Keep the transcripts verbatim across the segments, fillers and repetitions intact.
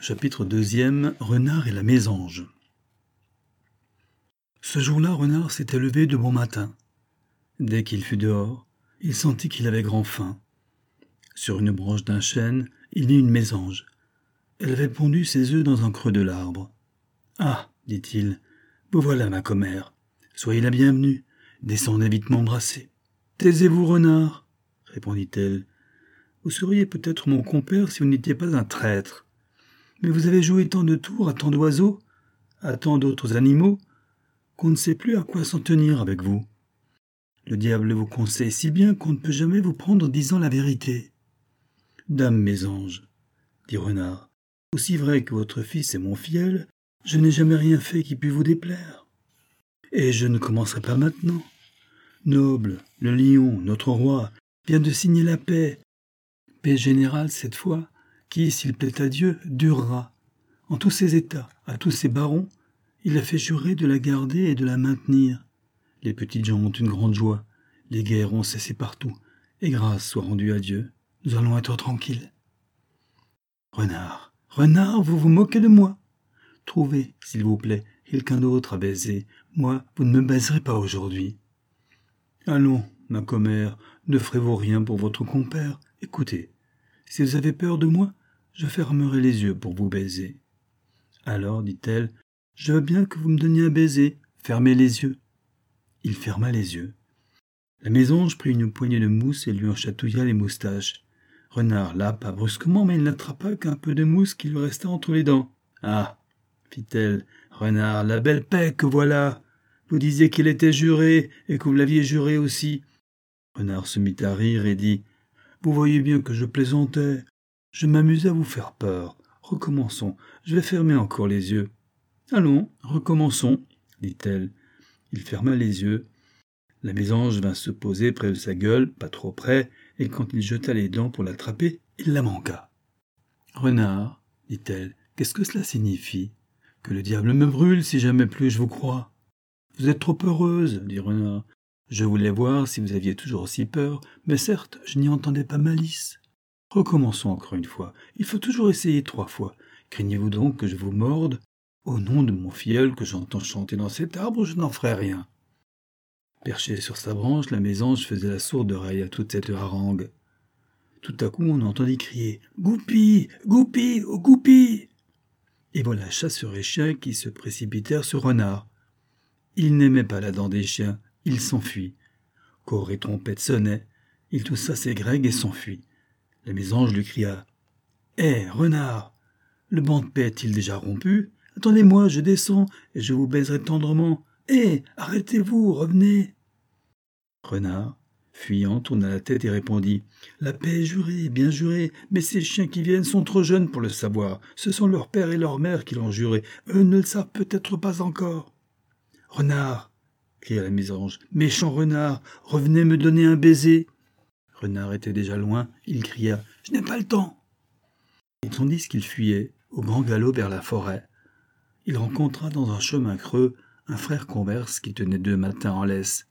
Chapitre deuxième. Renard et la mésange. Ce jour-là, Renard s'était levé de bon matin. Dès qu'il fut dehors, il sentit qu'il avait grand faim. Sur une branche d'un chêne, il vit une mésange. Elle avait pondu ses œufs dans un creux de l'arbre. « Ah, dit-il, vous voilà ma commère. Soyez la bienvenue. Descendez vite m'embrasser. »« Taisez-vous, renard, répondit-elle. Vous seriez peut-être mon compère si vous n'étiez pas un traître. Mais vous avez joué tant de tours à tant d'oiseaux, à tant d'autres animaux, qu'on ne sait plus à quoi s'en tenir avec vous. Le diable vous conseille si bien qu'on ne peut jamais vous prendre disant la vérité. »« Dame mésange, dit Renard, aussi vrai que votre fils est mon fiel, je n'ai jamais rien fait qui pût vous déplaire. Et je ne commencerai pas maintenant. Noble, le lion, notre roi, vient de signer la paix. Paix générale cette fois, qui, s'il plaît à Dieu, durera. En tous ses états, à tous ses barons, il a fait jurer de la garder et de la maintenir. Les petites gens ont une grande joie, les guerres ont cessé partout, et grâce soit rendue à Dieu, nous allons être tranquilles. Renard, renard, vous vous moquez de moi. Trouvez, s'il vous plaît, quelqu'un d'autre à baiser. Moi, vous ne me baiserez pas aujourd'hui. Allons, ma commère, ne ferez-vous rien pour votre compère. Écoutez, si vous avez peur de moi, je fermerai les yeux pour vous baiser. Alors, dit-elle, je veux bien que vous me donniez un baiser. Fermez les yeux. Il ferma les yeux. La mésange prit une poignée de mousse et lui en chatouilla les moustaches. Renard lapa brusquement, mais il n'attrapa qu'un peu de mousse qui lui resta entre les dents. Ah, fit-elle, Renard, la belle paix que voilà. Vous disiez qu'il était juré et que vous l'aviez juré aussi. Renard se mit à rire et dit, vous voyez bien que je plaisantais. Je m'amusais à vous faire peur. Recommençons. Je vais fermer encore les yeux. Allons, recommençons, dit-elle. Il ferma les yeux. La mésange vint se poser près de sa gueule, pas trop près, et quand il jeta les dents pour l'attraper, il la manqua. Renard, dit-elle, qu'est-ce que cela signifie? Que le diable me brûle si jamais plus je vous crois. Vous êtes trop heureuse, dit Renard. Je voulais voir si vous aviez toujours aussi peur, mais certes, je n'y entendais pas malice. Recommençons encore une fois. Il faut toujours essayer trois fois. Craignez-vous donc que je vous morde? Au nom de mon filleul que j'entends chanter dans cet arbre, je n'en ferai rien. Perchée sur sa branche, la mésange faisait la sourde oreille à toute cette harangue. Tout à coup, on entendit crier « Goupi! Goupi! Oh Goupi !» Et voilà chasseurs et chiens qui se précipitèrent sur Renard. Il n'aimait pas la dent des chiens, il s'enfuit. Cor et trompette sonnaient, il toussa ses grecs et s'enfuit. La mésange lui cria « Hé, renard, le banc de paix est-il déjà rompu? Attendez-moi, je descends et je vous baiserai tendrement. Hé, arrêtez-vous, revenez !» Renard, fuyant, tourna la tête et répondit « La paix est jurée, bien jurée, mais ces chiens qui viennent sont trop jeunes pour le savoir. Ce sont leur père et leur mère qui l'ont juré. Eux ne le savent peut-être pas encore. »« Renard !» cria la mésange. « Méchant renard, revenez me donner un baiser !» Renard était déjà loin, il cria « Je n'ai pas le temps !» Et tandis qu'il fuyait, au grand galop vers la forêt, il rencontra dans un chemin creux un frère converse qui tenait deux matins en laisse.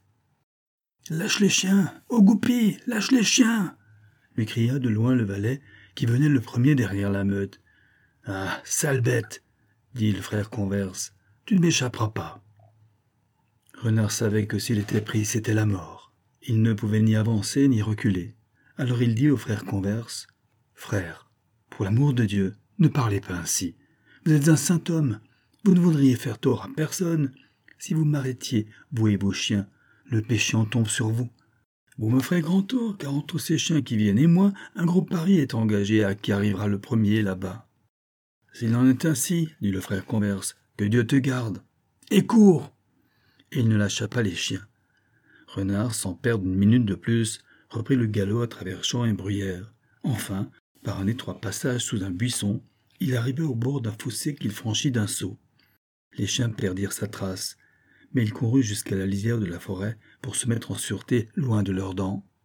« Lâche les chiens, ô Goupi, lâche les chiens !» lui cria de loin le valet qui venait le premier derrière la meute. « Ah, sale bête !» dit le frère converse, « tu ne m'échapperas pas. » Renard savait que s'il était pris, c'était la mort. Il ne pouvait ni avancer ni reculer. Alors il dit au frère converse, « Frère, pour l'amour de Dieu, ne parlez pas ainsi. Vous êtes un saint homme. Vous ne voudriez faire tort à personne. Si vous m'arrêtiez, vous et vos chiens, le péché en tombe sur vous. Vous me ferez grand tort, car entre ces chiens qui viennent et moi, un gros pari est engagé à qui arrivera le premier là-bas. »« S'il en est ainsi, dit le frère converse, que Dieu te garde. Et cours !» Et il ne lâcha pas les chiens. Renard, sans perdre une minute de plus, reprit le galop à travers champs et bruyères. Enfin, par un étroit passage sous un buisson, il arriva au bord d'un fossé qu'il franchit d'un saut. Les chiens perdirent sa trace, mais il courut jusqu'à la lisière de la forêt pour se mettre en sûreté loin de leurs dents.